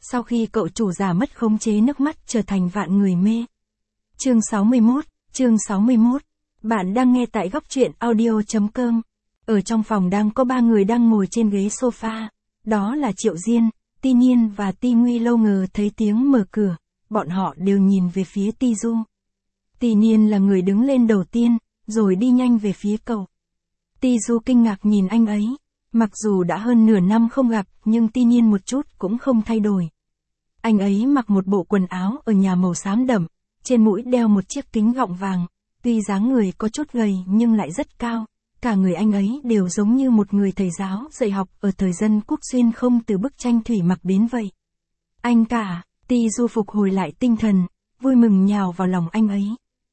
sau khi cậu chủ giả mất khống chế nước mắt trở thành vạn người mê. Chương 61. Bạn đang nghe tại góc truyện audio.com. Ở trong phòng đang có 3 người đang ngồi trên ghế sofa. Đó là Triệu Diên, Ti Niên và Ti Nguy Lâu. Ngờ thấy tiếng mở cửa, bọn họ đều nhìn về phía Ti Du. Ti Niên là người đứng lên đầu tiên, rồi đi nhanh về phía cậu. Ti Du kinh ngạc nhìn anh ấy. Mặc dù đã hơn nửa năm không gặp, nhưng Ti Niên một chút cũng không thay đổi. Anh ấy mặc một bộ quần áo ở nhà màu xám đậm, trên mũi đeo một chiếc kính gọng vàng. Tuy dáng người có chút gầy nhưng lại rất cao. Cả người anh ấy đều giống như một người thầy giáo dạy học ở thời dân quốc xuyên không từ bức tranh thủy mặc đến vậy. Anh cả, Ti Du phục hồi lại tinh thần, vui mừng nhào vào lòng anh ấy.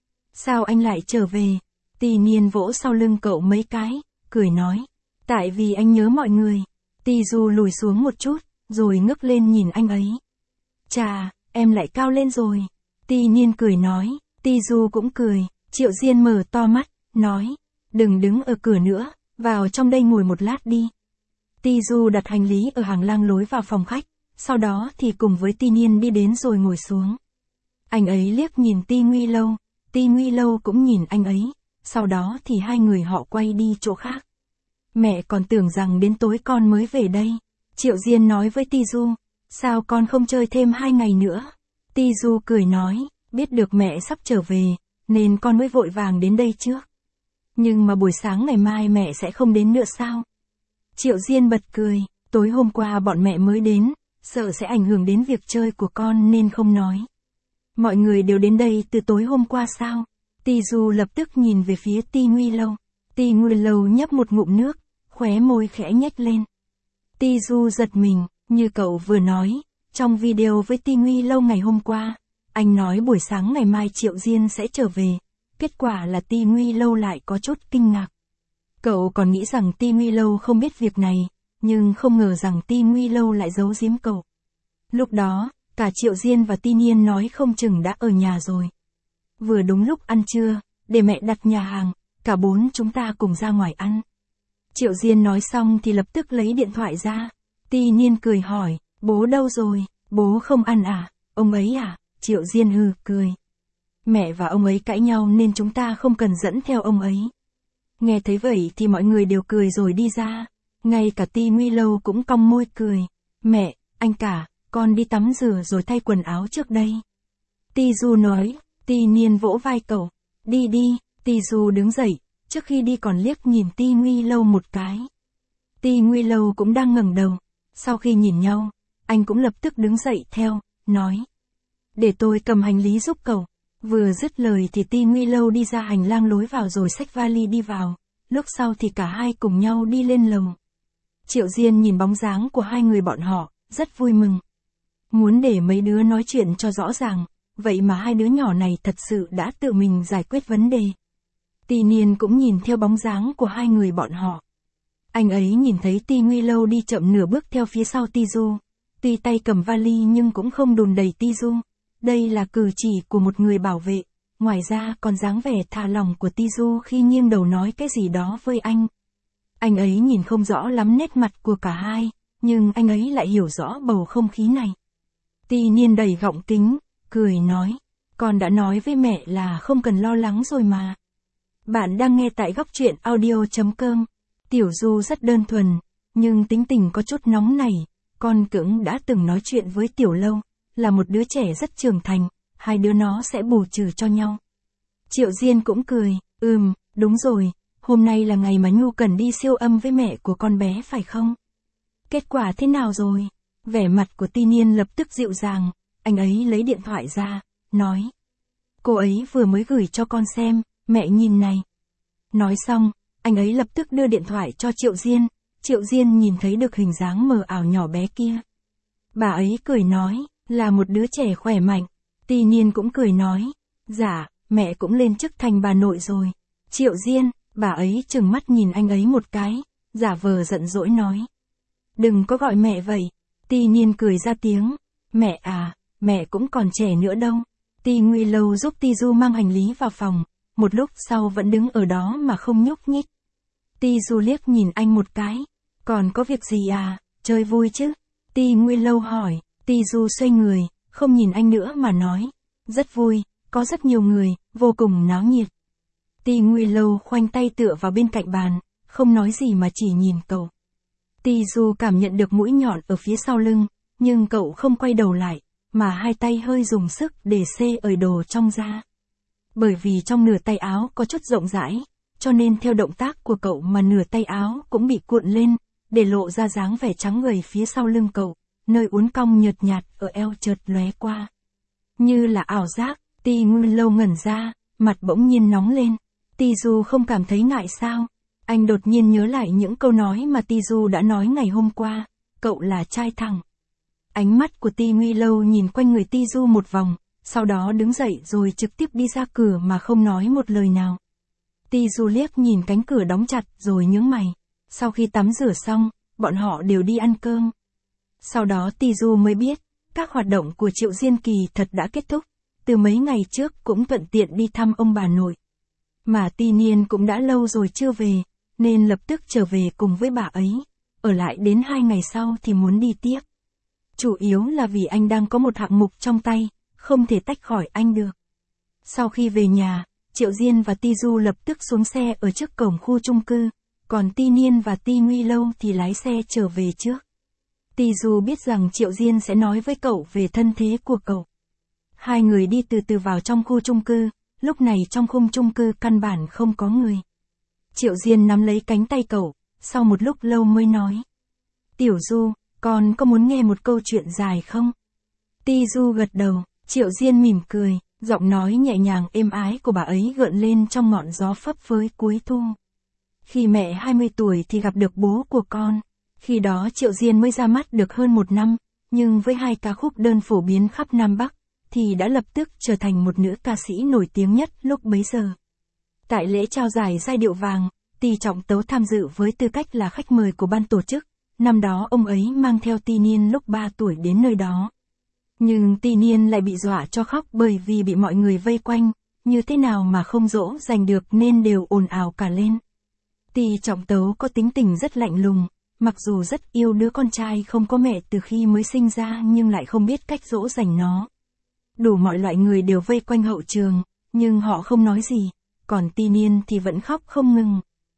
Sao anh lại trở về? Ti Niên vỗ sau lưng cậu mấy cái, cười nói. Tại vì anh nhớ mọi người. Ti Du lùi xuống một chút, rồi ngước lên nhìn anh ấy. Chà, em lại cao lên rồi. Ti Niên cười nói. Ti Du cũng cười. Triệu Diên mở to mắt, nói. Đừng đứng ở cửa nữa, vào trong đây ngồi một lát đi. Ti Du đặt hành lý ở hàng lang lối vào phòng khách, sau đó thì cùng với Ti Niên đi đến rồi ngồi xuống. Anh ấy liếc nhìn Ti Nguy Lâu, Ti Nguy Lâu cũng nhìn anh ấy, sau đó thì hai người họ quay đi chỗ khác. Mẹ còn tưởng rằng đến tối con mới về đây. Triệu Diên nói với Ti Du, sao con không chơi thêm 2 ngày nữa? Ti Du cười nói, biết được mẹ sắp trở về, nên con mới vội vàng đến đây trước. Nhưng mà buổi sáng ngày mai mẹ sẽ không đến nữa sao? Triệu Diên bật cười, tối hôm qua bọn mẹ mới đến, sợ sẽ ảnh hưởng đến việc chơi của con nên không nói. Mọi người đều đến đây từ tối hôm qua sao? Ti Du lập tức nhìn về phía Ti Nguy Lâu. Ti Nguy Lâu nhấp một ngụm nước, khóe môi khẽ nhếch lên. Ti Du giật mình, như cậu vừa nói, trong video với Ti Nguy Lâu ngày hôm qua, anh nói buổi sáng ngày mai Triệu Diên sẽ trở về. Kết quả là Ti Nguy Lâu lại có chút kinh ngạc. Cậu còn nghĩ rằng Ti Nguy Lâu không biết việc này, nhưng không ngờ rằng Ti Nguy Lâu lại giấu giếm cậu. Lúc đó, cả Triệu Diên và Ti Niên nói không chừng đã ở nhà rồi. Vừa đúng lúc ăn trưa, để mẹ đặt nhà hàng, cả 4 chúng ta cùng ra ngoài ăn. Triệu Diên nói xong thì lập tức lấy điện thoại ra. Ti Niên cười hỏi, bố đâu rồi, bố không ăn à, ông ấy à? Triệu Diên hừ cười. Mẹ và ông ấy cãi nhau nên chúng ta không cần dẫn theo ông ấy. Nghe thấy vậy thì mọi người đều cười rồi đi ra. Ngay cả Ti Nguy Lâu cũng cong môi cười. Mẹ, anh cả, con đi tắm rửa rồi thay quần áo trước đây. Ti Du nói. Ti Niên vỗ vai cậu. Đi đi. Ti Du đứng dậy, trước khi đi còn liếc nhìn Ti Nguy Lâu một cái. Ti Nguy Lâu cũng đang ngẩng đầu. Sau khi nhìn nhau, anh cũng lập tức đứng dậy theo, nói. Để tôi cầm hành lý giúp cậu. Vừa dứt lời thì Ti Nguy Lâu đi ra hành lang lối vào rồi xách vali đi vào. Lúc sau thì cả hai cùng nhau đi lên lầu. Triệu Diên nhìn bóng dáng của hai người bọn họ, rất vui mừng. Muốn để mấy đứa nói chuyện cho rõ ràng, vậy mà hai đứa nhỏ này thật sự đã tự mình giải quyết vấn đề. Ti Niên cũng nhìn theo bóng dáng của hai người bọn họ. Anh ấy nhìn thấy Ti Nguy Lâu đi chậm nửa bước theo phía sau Ti Du. Tuy tay cầm vali nhưng cũng không đùn đẩy Ti Du. Đây là cử chỉ của một người bảo vệ, ngoài ra còn dáng vẻ thả lỏng của Ti Du khi nghiêng đầu nói cái gì đó với anh. Anh ấy nhìn không rõ lắm nét mặt của cả hai, nhưng anh ấy lại hiểu rõ bầu không khí này. Ti Niên đầy gọng kính, cười nói, con đã nói với mẹ là không cần lo lắng rồi mà. Bạn đang nghe tại góc truyện audio.com. Tiểu Du rất đơn thuần, nhưng tính tình có chút nóng nảy. Con cũng đã từng nói chuyện với Tiểu Lâu, là một đứa trẻ rất trưởng thành, hai đứa nó sẽ bù trừ cho nhau. Triệu Diên cũng cười, đúng rồi, hôm nay là ngày mà Nhu cần đi siêu âm với mẹ của con bé phải không? Kết quả thế nào rồi? Vẻ mặt của Ti Niên lập tức dịu dàng, anh ấy lấy điện thoại ra, nói. Cô ấy vừa mới gửi cho con xem, mẹ nhìn này. Nói xong, anh ấy lập tức đưa điện thoại cho Triệu Diên. Triệu Diên nhìn thấy được hình dáng mờ ảo nhỏ bé kia. Bà ấy cười nói, là một đứa trẻ khỏe mạnh. Ti Niên cũng cười nói, dạ, mẹ cũng lên chức thành bà nội rồi. Triệu Diên, bà ấy trừng mắt nhìn anh ấy một cái, giả vờ giận dỗi nói. Đừng có gọi mẹ vậy. Ti Niên cười ra tiếng, mẹ à, mẹ cũng còn trẻ nữa đâu. Ti Nguy Lâu giúp Ti Du mang hành lý vào phòng, một lúc sau vẫn đứng ở đó mà không nhúc nhích. Ti Du liếc nhìn anh một cái, còn có việc gì à, chơi vui chứ? Ti Nguy Lâu hỏi, Ti Du xoay người, không nhìn anh nữa mà nói. Rất vui, có rất nhiều người, vô cùng náo nhiệt. Ti Nguy Lâu khoanh tay tựa vào bên cạnh bàn, không nói gì mà chỉ nhìn cậu. Ti Du cảm nhận được mũi nhọn ở phía sau lưng, nhưng cậu không quay đầu lại, mà hai tay hơi dùng sức để xê ởi đồ trong da. Bởi vì trong nửa tay áo có chút rộng rãi, cho nên theo động tác của cậu mà nửa tay áo cũng bị cuộn lên, để lộ ra dáng vẻ trắng gầy phía sau lưng cậu, nơi uốn cong nhợt nhạt ở eo chợt lóe qua. Như là ảo giác, Ti Nguy Lâu ngẩn ra, mặt bỗng nhiên nóng lên. Ti Du không cảm thấy ngại sao? Anh đột nhiên nhớ lại những câu nói mà Ti Du đã nói ngày hôm qua, cậu là trai thẳng. Ánh mắt của Ti Nguy Lâu nhìn quanh người Ti Du một vòng, sau đó đứng dậy rồi trực tiếp đi ra cửa mà không nói một lời nào. Ti Du liếc nhìn cánh cửa đóng chặt rồi nhướng mày. Sau khi tắm rửa xong, bọn họ đều đi ăn cơm. Sau đó Ti Du mới biết, các hoạt động của Triệu Diên Kỳ thật đã kết thúc. Từ mấy ngày trước cũng thuận tiện đi thăm ông bà nội. Mà Ti Niên cũng đã lâu rồi chưa về, nên lập tức trở về cùng với bà ấy. Ở lại đến 2 ngày sau thì muốn đi tiếp. Chủ yếu là vì anh đang có một hạng mục trong tay, không thể tách khỏi anh được. Sau khi về nhà, Triệu Diên và Ti Du lập tức xuống xe ở trước cổng khu chung cư, còn Ti Niên và Ti Nguy Lâu thì lái xe trở về trước. Ti Du biết rằng Triệu Diên sẽ nói với cậu về thân thế của cậu. Hai người đi từ từ vào trong khu chung cư, lúc này trong khung chung cư căn bản không có người. Triệu Diên nắm lấy cánh tay cậu, sau một lúc lâu mới nói. Tiểu Du, con có muốn nghe một câu chuyện dài không? Ti Du gật đầu, Triệu Diên mỉm cười, giọng nói nhẹ nhàng êm ái của bà ấy gợn lên trong ngọn gió phấp phới cuối thu. Khi mẹ 20 tuổi thì gặp được bố của con. Khi đó Triệu Diên mới ra mắt được hơn 1 năm, nhưng với 2 ca khúc đơn phổ biến khắp Nam Bắc, thì đã lập tức trở thành một nữ ca sĩ nổi tiếng nhất lúc bấy giờ. Tại lễ trao giải giai điệu vàng, Ti Trọng Tấu tham dự với tư cách là khách mời của ban tổ chức. Năm đó ông ấy mang theo Ti Niên lúc 3 tuổi đến nơi đó. Nhưng Ti Niên lại bị dọa cho khóc bởi vì bị mọi người vây quanh, như thế nào mà không dỗ dành được nên đều ồn ào cả lên. Ti Trọng Tấu có tính tình rất lạnh lùng, mặc dù rất yêu đứa con trai không có mẹ từ khi mới sinh ra nhưng lại không biết cách dỗ dành nó. Đủ mọi loại người đều vây quanh hậu trường, nhưng họ không nói gì, còn Ti Niên thì vẫn khóc không ngừng.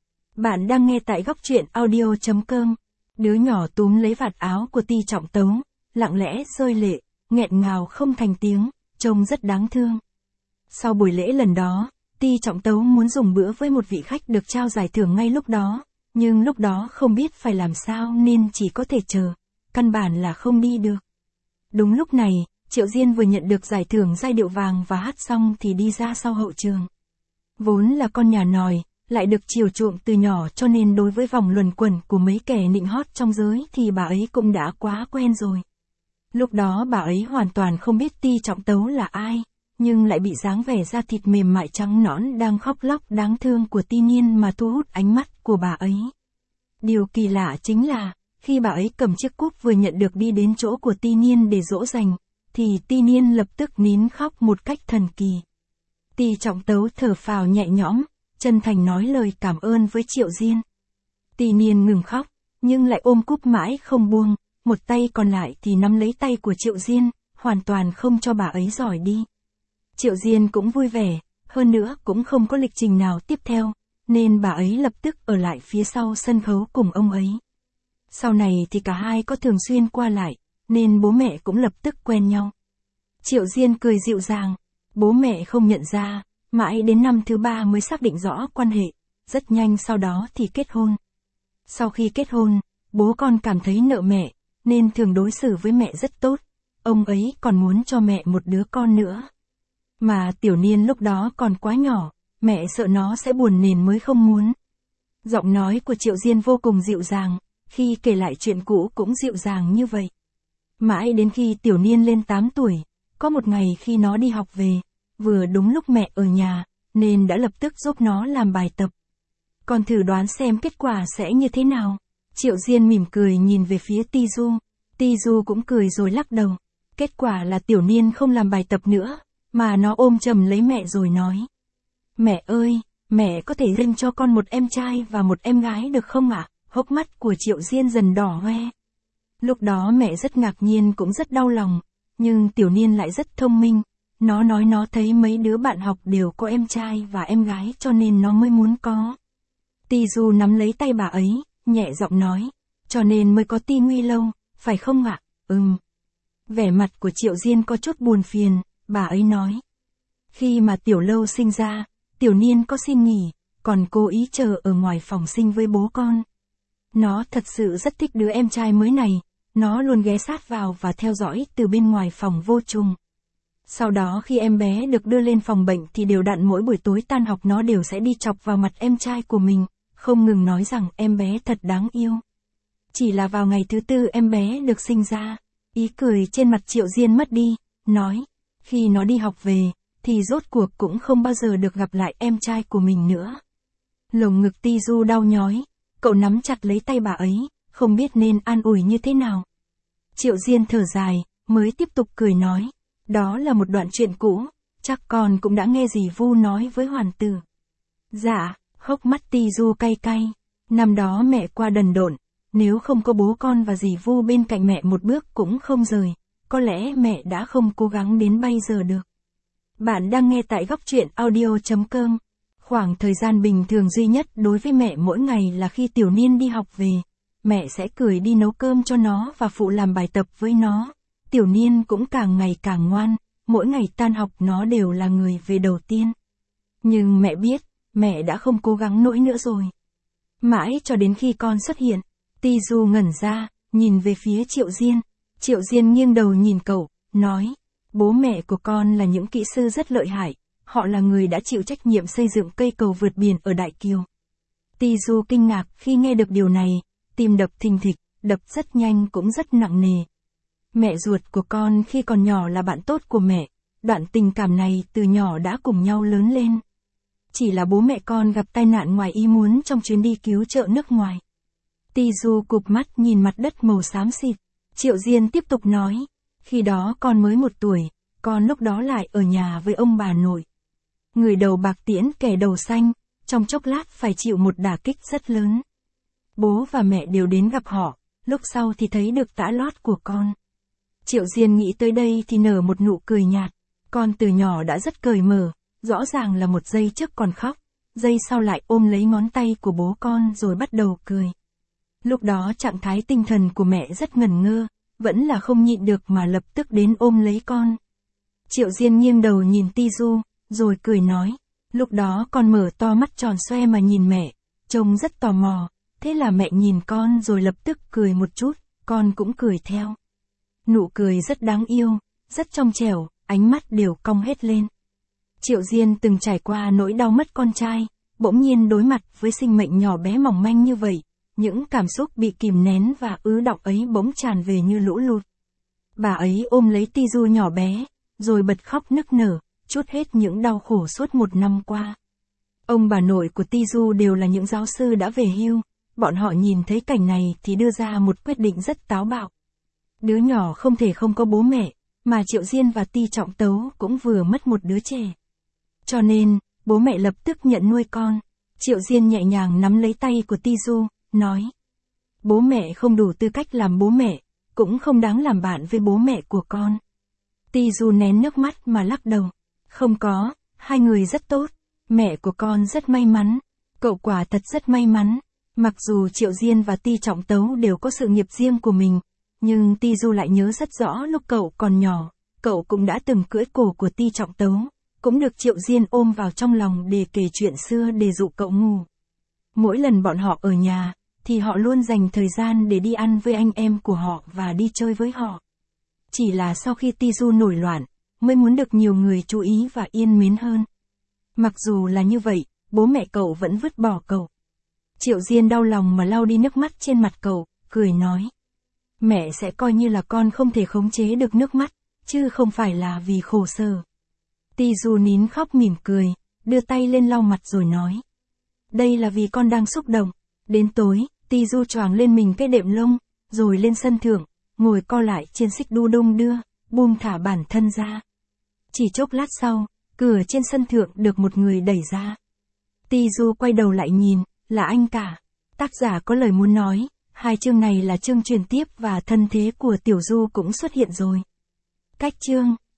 Bạn đang nghe tại góc truyện audio.com. Đứa nhỏ túm lấy vạt áo của Ti Trọng Tấu, lặng lẽ rơi lệ, nghẹn ngào không thành tiếng, trông rất đáng thương. Sau buổi lễ lần đó, Ti Trọng Tấu muốn dùng bữa với một vị khách được trao giải thưởng ngay lúc đó, nhưng lúc đó không biết phải làm sao nên chỉ có thể chờ, căn bản là không đi được. Đúng lúc này, Triệu Diên vừa nhận được giải thưởng giai điệu vàng và hát xong thì đi ra sau hậu trường. Vốn là con nhà nòi, lại được chiều chuộng từ nhỏ cho nên đối với vòng luẩn quẩn của mấy kẻ nịnh hót trong giới thì bà ấy cũng đã quá quen rồi. Lúc đó bà ấy hoàn toàn không biết Ti Trọng Tấu là ai, nhưng lại bị dáng vẻ da thịt mềm mại trắng nõn đang khóc lóc đáng thương của Ti Niên mà thu hút ánh mắt của bà ấy. Điều kỳ lạ chính là, khi bà ấy cầm chiếc cúp vừa nhận được đi đến chỗ của Ti Niên để dỗ dành, thì Ti Niên lập tức nín khóc một cách thần kỳ. Ti Trọng Tấu thở phào nhẹ nhõm, chân thành nói lời cảm ơn với Triệu Diên. Ti Niên ngừng khóc, nhưng lại ôm cúp mãi không buông, một tay còn lại thì nắm lấy tay của Triệu Diên, hoàn toàn không cho bà ấy giỏi đi. Triệu Diên cũng vui vẻ, hơn nữa cũng không có lịch trình nào tiếp theo, nên bà ấy lập tức ở lại phía sau sân khấu cùng ông ấy. Sau này thì cả hai có thường xuyên qua lại, nên bố mẹ cũng lập tức quen nhau. Triệu Diên cười dịu dàng, bố mẹ không nhận ra, mãi đến năm thứ 3 mới xác định rõ quan hệ, rất nhanh sau đó thì kết hôn. Sau khi kết hôn, bố con cảm thấy nợ mẹ, nên thường đối xử với mẹ rất tốt, ông ấy còn muốn cho mẹ một đứa con nữa. Mà Tiểu Niên lúc đó còn quá nhỏ, mẹ sợ nó sẽ buồn nên mới không muốn. Giọng nói của Triệu Diên vô cùng dịu dàng, khi kể lại chuyện cũ cũng dịu dàng như vậy. Mãi đến khi Tiểu Niên lên 8 tuổi, có một ngày khi nó đi học về, vừa đúng lúc mẹ ở nhà, nên đã lập tức giúp nó làm bài tập. Con thử đoán xem kết quả sẽ như thế nào. Triệu Diên mỉm cười nhìn về phía Ti Du. Ti Du cũng cười rồi lắc đầu. Kết quả là Tiểu Niên không làm bài tập nữa, mà nó ôm chầm lấy mẹ rồi nói. Mẹ ơi, mẹ có thể sinh cho con một em trai và một em gái được không ạ? Hốc mắt của Triệu Diên dần đỏ hoe. Lúc đó mẹ rất ngạc nhiên cũng rất đau lòng, nhưng Tiểu Niên lại rất thông minh. Nó nói nó thấy mấy đứa bạn học đều có em trai và em gái cho nên nó mới muốn có. Ti Du nắm lấy tay bà ấy, nhẹ giọng nói, cho nên mới có Ti Nguy Lâu, phải không ạ? Vẻ mặt của Triệu Diên có chút buồn phiền, bà ấy nói. Khi mà Tiểu Lâu sinh ra, Tiểu Niên có xin nghỉ, còn cố ý chờ ở ngoài phòng sinh với bố con. Nó thật sự rất thích đứa em trai mới này, nó luôn ghé sát vào và theo dõi từ bên ngoài phòng vô trùng. Sau đó khi em bé được đưa lên phòng bệnh thì đều đặn mỗi buổi tối tan học nó đều sẽ đi chọc vào mặt em trai của mình, không ngừng nói rằng em bé thật đáng yêu. Chỉ là vào ngày thứ 4 em bé được sinh ra, ý cười trên mặt Triệu Diên mất đi, nói, khi nó đi học về, thì rốt cuộc cũng không bao giờ được gặp lại em trai của mình nữa. Lồng ngực Ti Du đau nhói, cậu nắm chặt lấy tay bà ấy, không biết nên an ủi như thế nào. Triệu Diên thở dài, mới tiếp tục cười nói, đó là một đoạn chuyện cũ, chắc con cũng đã nghe dì Vu nói với Hoàn Tử. Dạ, hốc mắt Ti Du cay cay, năm đó mẹ qua đần độn, nếu không có bố con và dì Vu bên cạnh mẹ một bước cũng không rời, có lẽ mẹ đã không cố gắng đến bây giờ được. Bạn đang nghe tại góc truyện audio.com. Khoảng thời gian bình thường duy nhất đối với mẹ mỗi ngày là khi Tiểu Niên đi học về, mẹ sẽ cười đi nấu cơm cho nó và phụ làm bài tập với nó. Tiểu Niên cũng càng ngày càng ngoan, mỗi ngày tan học nó đều là người về đầu tiên. Nhưng mẹ biết, mẹ đã không cố gắng nổi nữa rồi. Mãi cho đến khi con xuất hiện, Ti Du ngẩn ra, nhìn về phía Triệu Diên. Triệu Diên nghiêng đầu nhìn cậu, nói, bố mẹ của con là những kỹ sư rất lợi hại, họ là người đã chịu trách nhiệm xây dựng cây cầu vượt biển ở Đại Kiều. Ti Du kinh ngạc khi nghe được điều này, tim đập thình thịch, đập rất nhanh cũng rất nặng nề. Mẹ ruột của con khi còn nhỏ là bạn tốt của mẹ, đoạn tình cảm này từ nhỏ đã cùng nhau lớn lên. Chỉ là bố mẹ con gặp tai nạn ngoài ý muốn trong chuyến đi cứu trợ nước ngoài. Ti Du cụp mắt nhìn mặt đất màu xám xịt. Triệu Diên tiếp tục nói, khi đó con mới 1 tuổi, con lúc đó lại ở nhà với ông bà nội. Người đầu bạc tiễn kẻ đầu xanh, trong chốc lát phải chịu một đả kích rất lớn. Bố và mẹ đều đến gặp họ, lúc sau thì thấy được tã lót của con. Triệu Diên nghĩ tới đây thì nở một nụ cười nhạt, con từ nhỏ đã rất cởi mở, rõ ràng là một giây trước còn khóc, giây sau lại ôm lấy ngón tay của bố con rồi bắt đầu cười. Lúc đó trạng thái tinh thần của mẹ rất ngẩn ngơ, vẫn là không nhịn được mà lập tức đến ôm lấy con. Triệu Diên nghiêng đầu nhìn Ti Du, rồi cười nói, lúc đó con mở to mắt tròn xoe mà nhìn mẹ, trông rất tò mò, thế là mẹ nhìn con rồi lập tức cười một chút, con cũng cười theo. Nụ cười rất đáng yêu, rất trong trẻo, ánh mắt đều cong hết lên. Triệu Diên từng trải qua nỗi đau mất con trai, bỗng nhiên đối mặt với sinh mệnh nhỏ bé mỏng manh như vậy, những cảm xúc bị kìm nén và ứ đọng ấy bỗng tràn về như lũ lụt. Bà ấy ôm lấy Ti Du nhỏ bé, rồi bật khóc nức nở, trút hết những đau khổ suốt 1 năm qua. Ông bà nội của Ti Du đều là những giáo sư đã về hưu, bọn họ nhìn thấy cảnh này thì đưa ra một quyết định rất táo bạo. Đứa nhỏ không thể không có bố mẹ, mà Triệu Diên và Ti Trọng Tấu cũng vừa mất một đứa trẻ. Cho nên, bố mẹ lập tức nhận nuôi con. Triệu Diên nhẹ nhàng nắm lấy tay của Ti Du, nói. Bố mẹ không đủ tư cách làm bố mẹ, cũng không đáng làm bạn với bố mẹ của con. Ti Du nén nước mắt mà lắc đầu. Không có, hai người rất tốt, mẹ của con rất may mắn, cậu quả thật rất may mắn. Mặc dù Triệu Diên và Ti Trọng Tấu đều có sự nghiệp riêng của mình, nhưng Ti Du lại nhớ rất rõ lúc cậu còn nhỏ, cậu cũng đã từng cưỡi cổ của Ti Trọng Tấu, cũng được Triệu Diên ôm vào trong lòng để kể chuyện xưa để dụ cậu ngủ. Mỗi lần bọn họ ở nhà, thì họ luôn dành thời gian để đi ăn với anh em của họ và đi chơi với họ. Chỉ là sau khi Ti Du nổi loạn, mới muốn được nhiều người chú ý và yên mến hơn. Mặc dù là như vậy, bố mẹ cậu vẫn vứt bỏ cậu. Triệu Diên đau lòng mà lau đi nước mắt trên mặt cậu, cười nói. Mẹ sẽ coi như là con không thể khống chế được nước mắt, chứ không phải là vì khổ sở. Ti Du nín khóc mỉm cười, đưa tay lên lau mặt rồi nói. Đây là vì con đang xúc động. Đến tối, Ti Du choàng lên mình cái đệm lông, rồi lên sân thượng, ngồi co lại trên xích đu đung đưa, buông thả bản thân ra. Chỉ chốc lát sau, cửa trên sân thượng được một người đẩy ra. Ti Du quay đầu lại nhìn, là anh cả. Tác giả có lời muốn nói, Hai chương này là chương truyền tiếp và thân thế của Tiểu Du cũng xuất hiện rồi. Cách chương